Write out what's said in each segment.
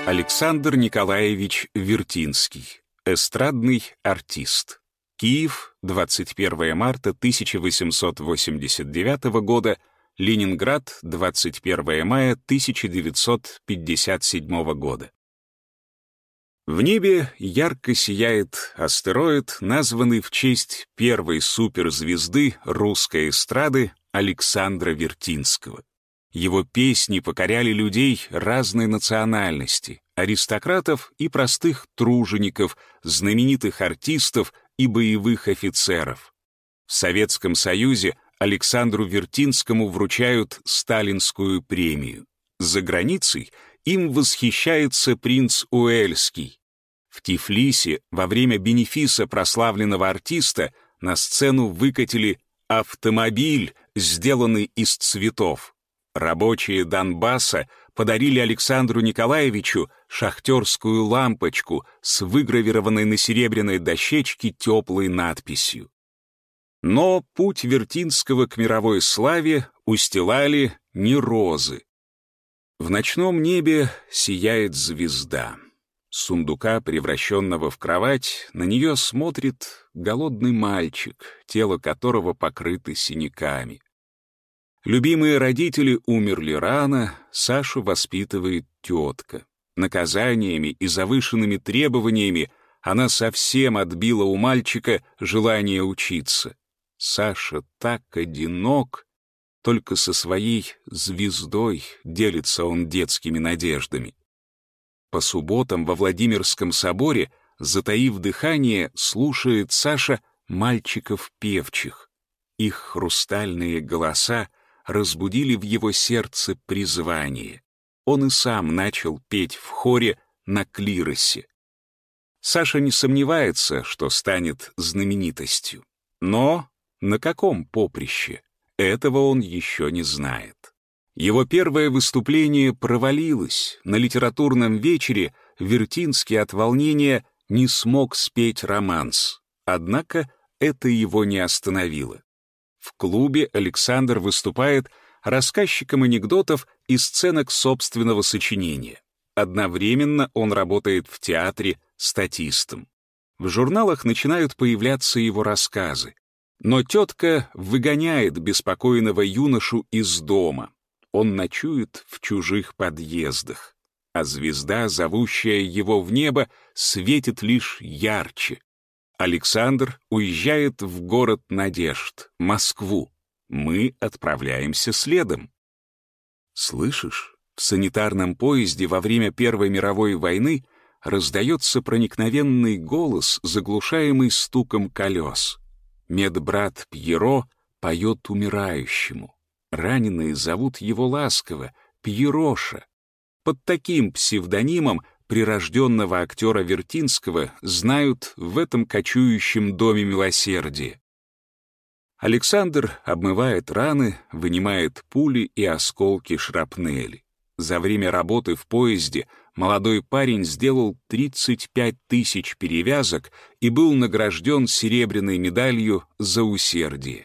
Александр Николаевич Вертинский, эстрадный артист. Киев, 21 марта 1889 года, Ленинград, 21 мая 1957 года. В небе ярко сияет астероид, названный в честь первой суперзвезды русской эстрады Александра Вертинского. Его песни покоряли людей разной национальности, аристократов и простых тружеников, знаменитых артистов и боевых офицеров. В Советском Союзе Александру Вертинскому вручают сталинскую премию. За границей им восхищается принц Уэльский. В Тифлисе во время бенефиса прославленного артиста на сцену выкатили автомобиль, сделанный из цветов. Рабочие Донбасса подарили Александру Николаевичу шахтерскую лампочку с выгравированной на серебряной дощечке теплой надписью. Но путь Вертинского к мировой славе устилали не розы. В ночном небе сияет звезда. С сундука, превращенного в кровать, на нее смотрит голодный мальчик, тело которого покрыто синяками. Любимые родители умерли рано, Сашу воспитывает тетка. Наказаниями и завышенными требованиями она совсем отбила у мальчика желание учиться. Саша так одинок, только со своей звездой делится он детскими надеждами. По субботам во Владимирском соборе, затаив дыхание, слушает Саша мальчиков певчих. Их хрустальные голоса разбудили в его сердце призвание. Он и сам начал петь в хоре на клиросе. Саша не сомневается, что станет знаменитостью. Но на каком поприще? Этого он еще не знает. Его первое выступление провалилось. На литературном вечере Вертинский от волнения не смог спеть романс. Однако это его не остановило. В клубе Александр выступает рассказчиком анекдотов и сценок собственного сочинения. Одновременно он работает в театре статистом. В журналах начинают появляться его рассказы. Но тетка выгоняет беспокойного юношу из дома. Он ночует в чужих подъездах. А звезда, зовущая его в небо, светит лишь ярче. Александр уезжает в город надежд, Москву. Мы отправляемся следом. Слышишь, в санитарном поезде во время Первой мировой войны раздается проникновенный голос, заглушаемый стуком колес. Медбрат Пьеро поет умирающему. Раненые зовут его ласково Пьероша. Под таким псевдонимом прирожденного актера Вертинского знают в этом кочующем доме милосердия. Александр обмывает раны, вынимает пули и осколки шрапнели. За время работы в поезде молодой парень сделал 35 тысяч перевязок и был награжден серебряной медалью за усердие.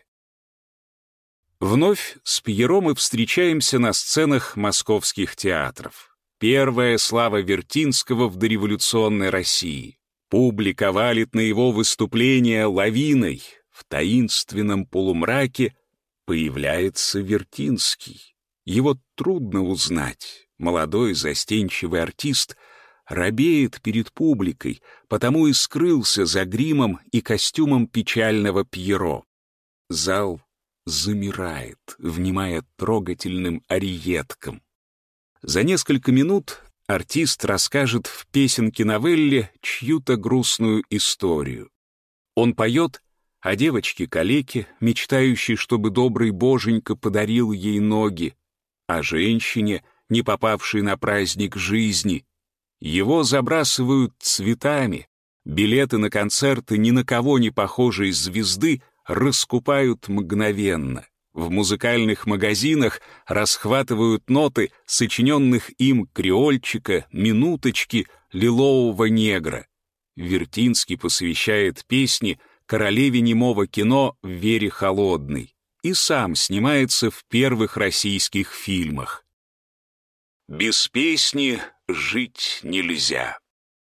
Вновь с Пьеро мы встречаемся на сценах московских театров. Первая слава Вертинского в дореволюционной России. Публика валит на его выступления лавиной. В таинственном полумраке появляется Вертинский. Его трудно узнать. Молодой застенчивый артист робеет перед публикой, потому и скрылся за гримом и костюмом печального Пьеро. Зал замирает, внимая трогательным ариеткам. За несколько минут артист расскажет в песенке-новелле чью-то грустную историю. Он поет о девочке-калеке, мечтающей, чтобы добрый боженька подарил ей ноги, о женщине, не попавшей на праздник жизни. Его забрасывают цветами, билеты на концерты ни на кого не похожей звезды раскупают мгновенно. В музыкальных магазинах расхватывают ноты сочиненных им креольчика, минуточки, лилового негра. Вертинский посвящает песни королеве немого кино Вере Холодной и сам снимается в первых российских фильмах. Без песни жить нельзя.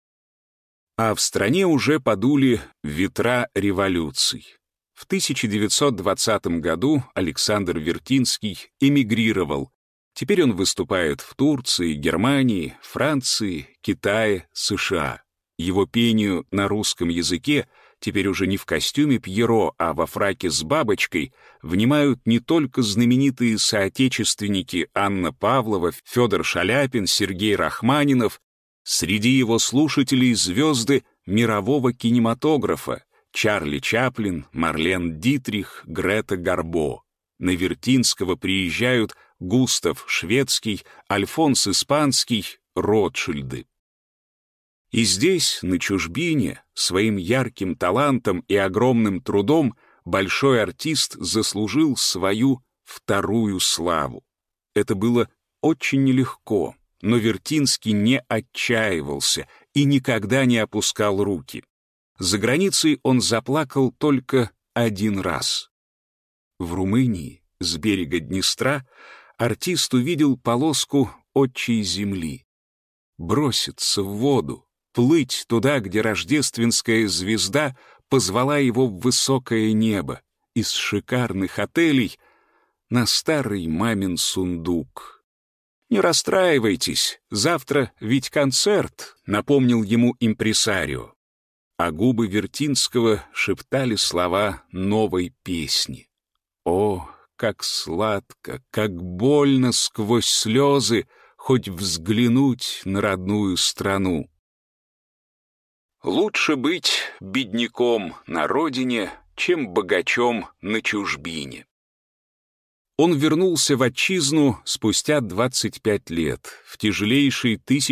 А в стране уже подули ветра революций. В 1920 году Александр Вертинский эмигрировал. Теперь он выступает в Турции, Германии, Франции, Китае, США. Его пению на русском языке, теперь уже не в костюме Пьеро, а во фраке с бабочкой, внимают не только знаменитые соотечественники Анна Павлова, Федор Шаляпин, Сергей Рахманинов. Среди его слушателей звезды мирового кинематографа: Чарли Чаплин, Марлен Дитрих, Грета Гарбо. На Вертинского приезжают Густав Шведский, Альфонс Испанский, Ротшильды. И здесь, на чужбине, своим ярким талантом и огромным трудом большой артист заслужил свою вторую славу. Это было очень нелегко, но Вертинский не отчаивался и никогда не опускал руки. За границей он заплакал только один раз. В Румынии, с берега Днестра, артист увидел полоску отчей земли. Броситься в воду, плыть туда, где рождественская звезда позвала его в высокое небо, из шикарных отелей на старый мамин сундук. «Не расстраивайтесь, завтра ведь концерт», — напомнил ему импресарио. А губы Вертинского шептали слова новой песни. О, как сладко, как больно сквозь слезы хоть взглянуть на родную страну. Лучше быть бедняком на родине, чем богачом на чужбине. Он вернулся в отчизну спустя 25 лет, в тяжелейший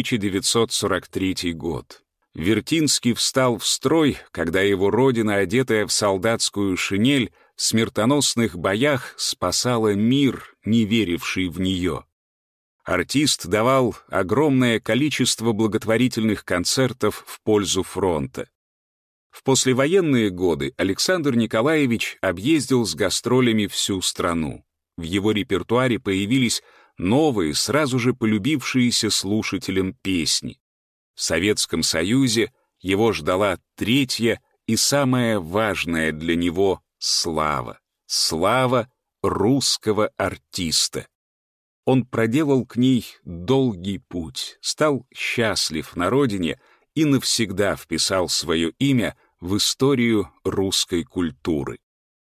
1943 год. Вертинский встал в строй, когда его родина, одетая в солдатскую шинель, в смертоносных боях спасала мир, не веривший в нее. Артист давал огромное количество благотворительных концертов в пользу фронта. В послевоенные годы Александр Николаевич объездил с гастролями всю страну. В его репертуаре появились новые, сразу же полюбившиеся слушателям песни. В Советском Союзе его ждала третья и самая важная для него слава. Слава русского артиста. Он проделал к ней долгий путь, стал счастлив на родине и навсегда вписал свое имя в историю русской культуры.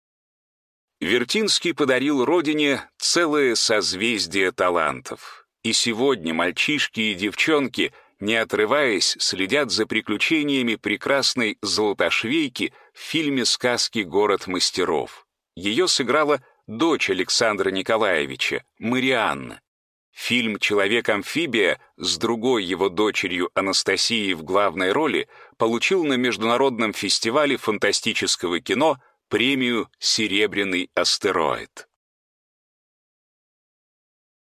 Вертинский подарил родине целое созвездие талантов. И сегодня мальчишки и девчонки, не отрываясь, следят за приключениями прекрасной Золотошвейки в фильме «Сказки. Город мастеров». Ее сыграла дочь Александра Николаевича, Марианна. Фильм «Человек-амфибия» с другой его дочерью Анастасией в главной роли получил на Международном фестивале фантастического кино премию «Серебряный астероид».